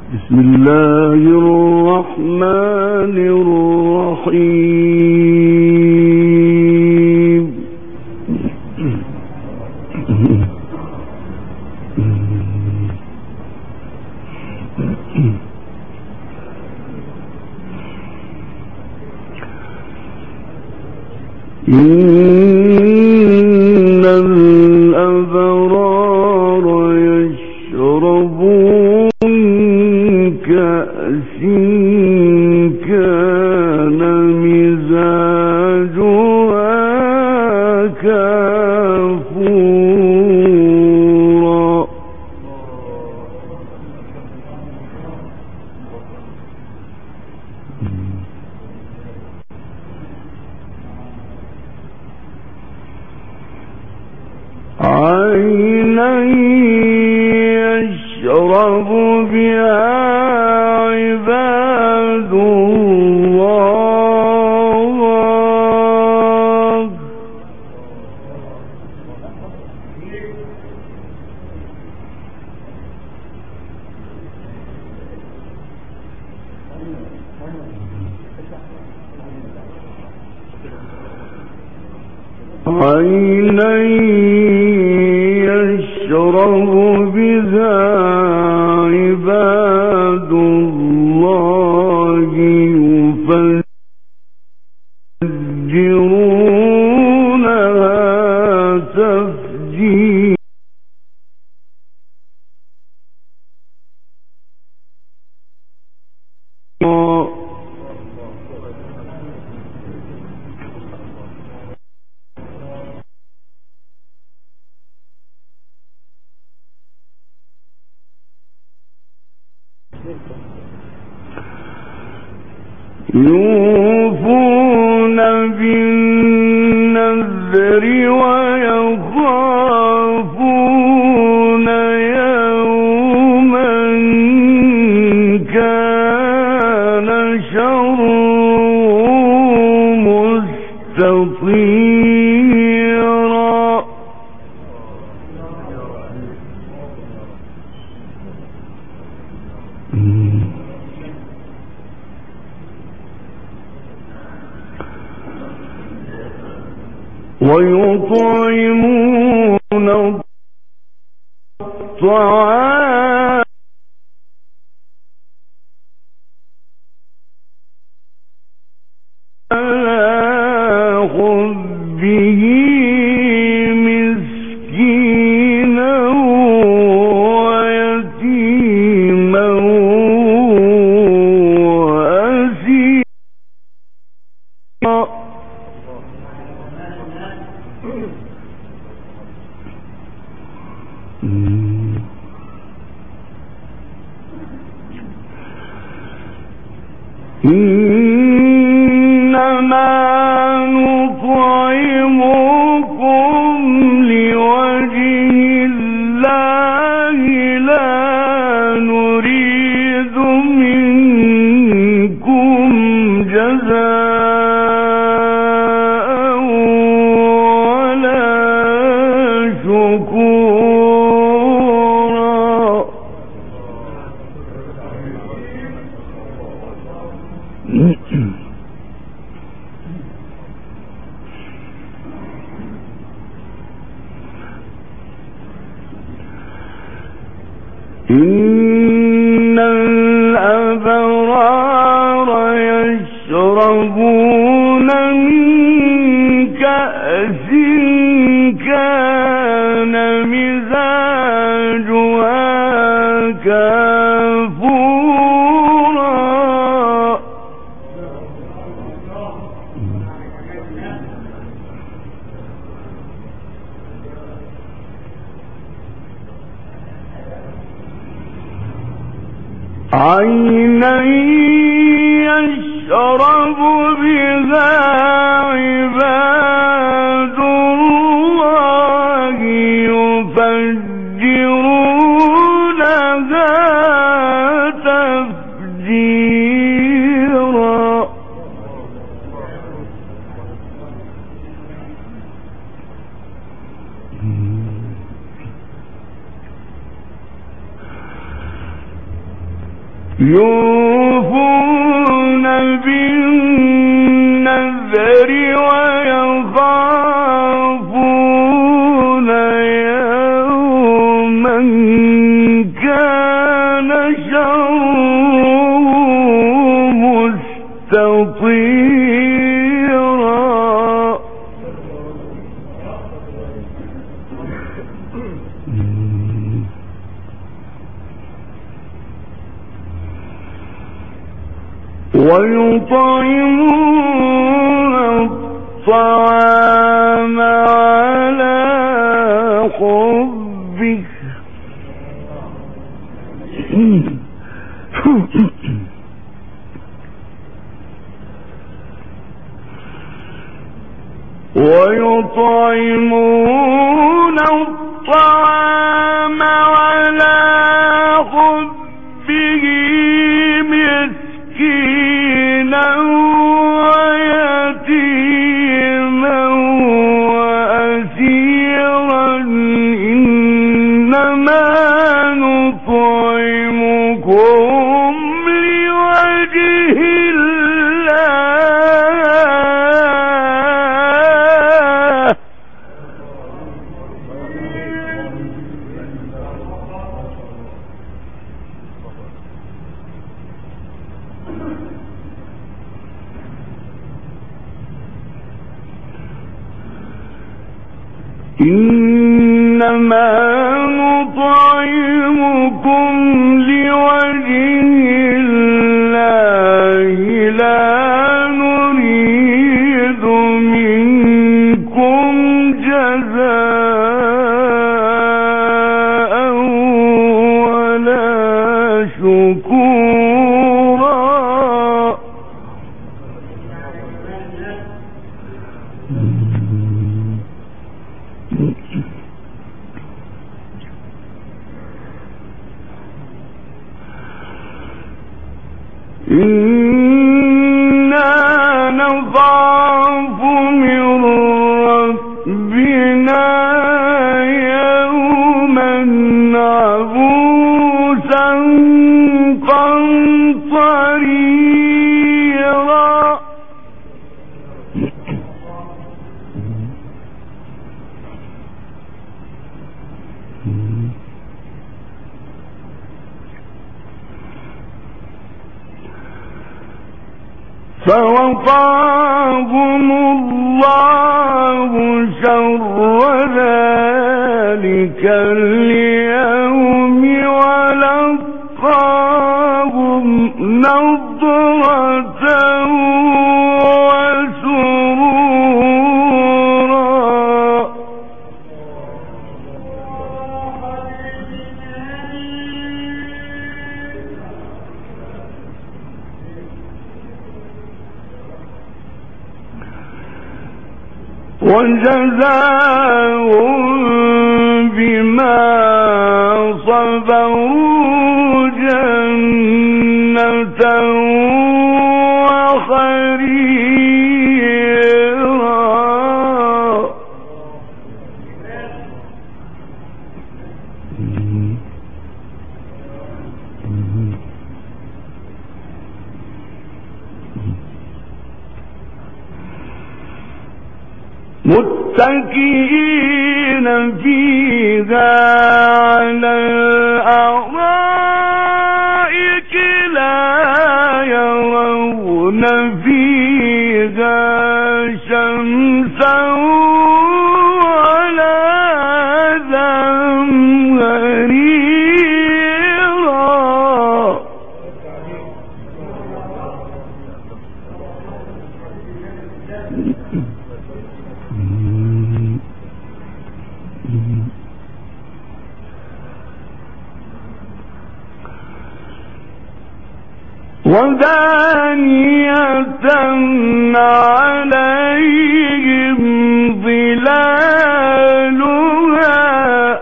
بسم الله الرحمن الرحيم. إن الأبرار يشربون كأس كان مزاجها كافورا. عينا يشرب بها عباد الله. عينا يشرب بها عباد الله يفجرونها تفجيرا. يوفون بالنذر ويخافون يوما كان شره مستطيرا. ويطعمون الطعام على حبه مسكينا ويتيما وأسيرا. إنما نطعمكم لوجه الله لا نريد منكم جزاء ولا شكورا. إن الأبرار يشربون من كأس كان مزاجها كافورا. عينا يشرب بها عباد الله يفجرونها تفجيرا. يوفون بالنذر ويخافون يوما كان شره مستطيرا. ويطعمون الطعام على حبه ويطعمون الطعام على حبه مسكينا ويتيما وأسيرا إنما نطعمكم لوجه الله. إنما نطعمكم لوجه الله لا نريد منكم جزاء ولا شكورا. إنا نخاف من ربنا يوما عبوسا قمطريرا. فوقاهم الله شر ذلك اليوم ولقاهم نضرة وسرورا. وجزاهم بما صبروا جنة وحريرا. متكئين فيها على الأرائك لا يرون فيها شمسا ولا زمهريرا. ودانية عليهم ظلالها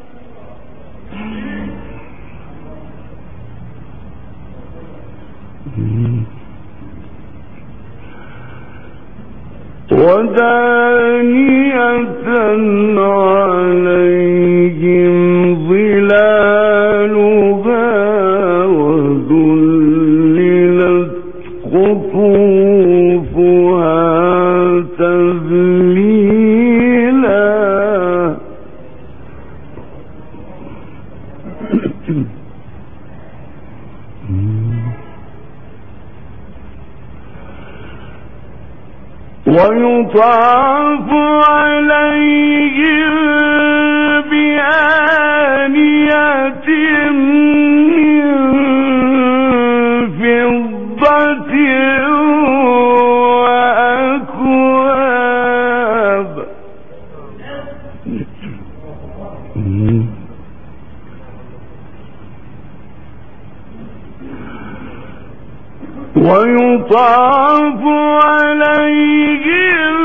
ودانية عليهم ظلالها وذلالها ويطاف عليهم بآنية من فضة وأكواب ويطاف عليهم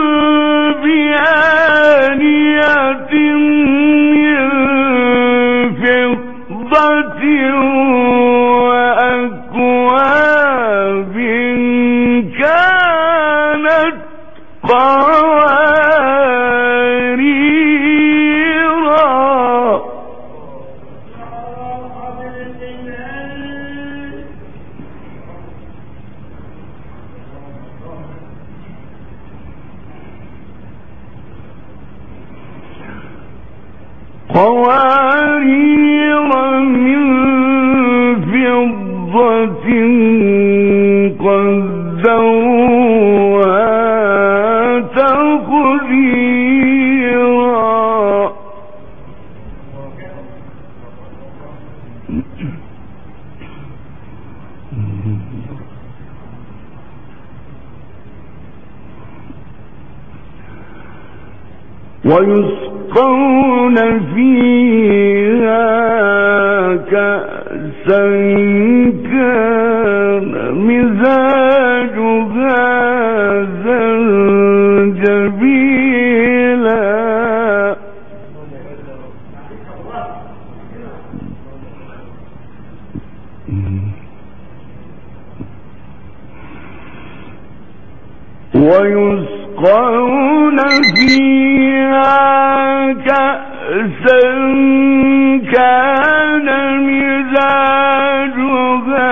بآنية من فضة وأكواب كانت قواريرا من فضة قدروها تقديرا ويسقون فيها كأسا كان مزاجها زنجبيلا ويسقون فيها كأسا كان مزاجها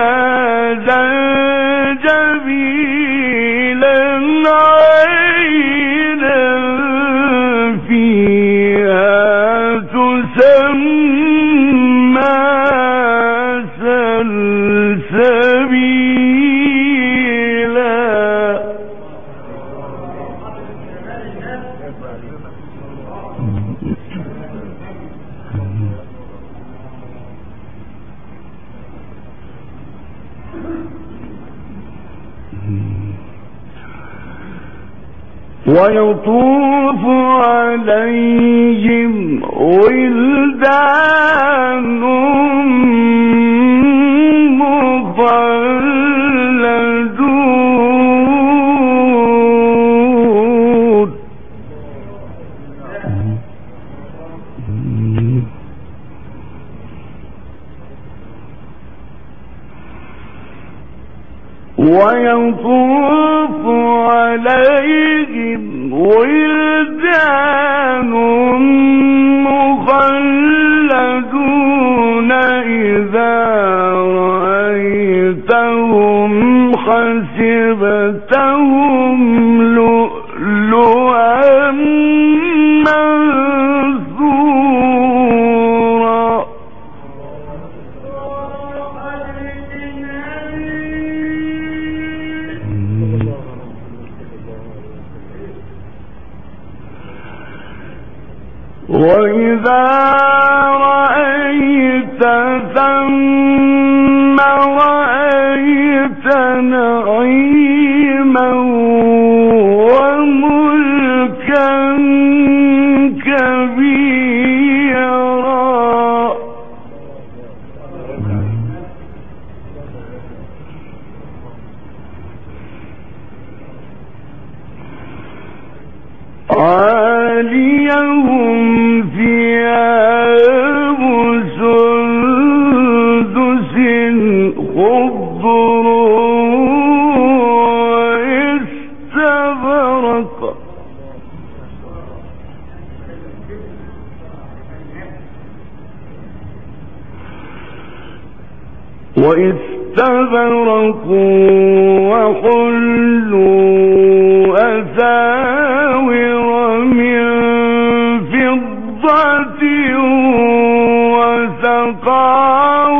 زنجبيلا عينا فيها تسمى سلسبيلا ويطوف عليهم ولدان مخلدون ويطوف عليهم ولدان مخلدون إذا رأيتهم حسبتهم لؤلؤا منثورا وإذا رأيت ثم رأيت نعيما وملكا كبيرا عاليهم ثياب سندس خضر واستبرق وحلوا أساور من فضة وسقاهم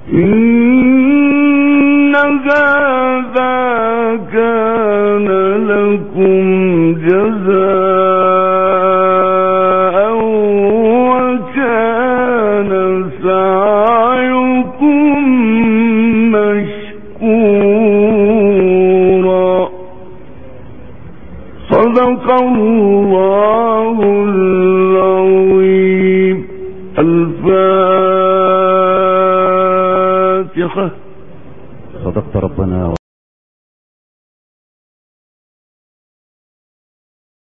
إن هذا كان لكم جزاء وكان سعيكم مشكورا. صدق الله العظيم. الفاتحة. صدقت ربنا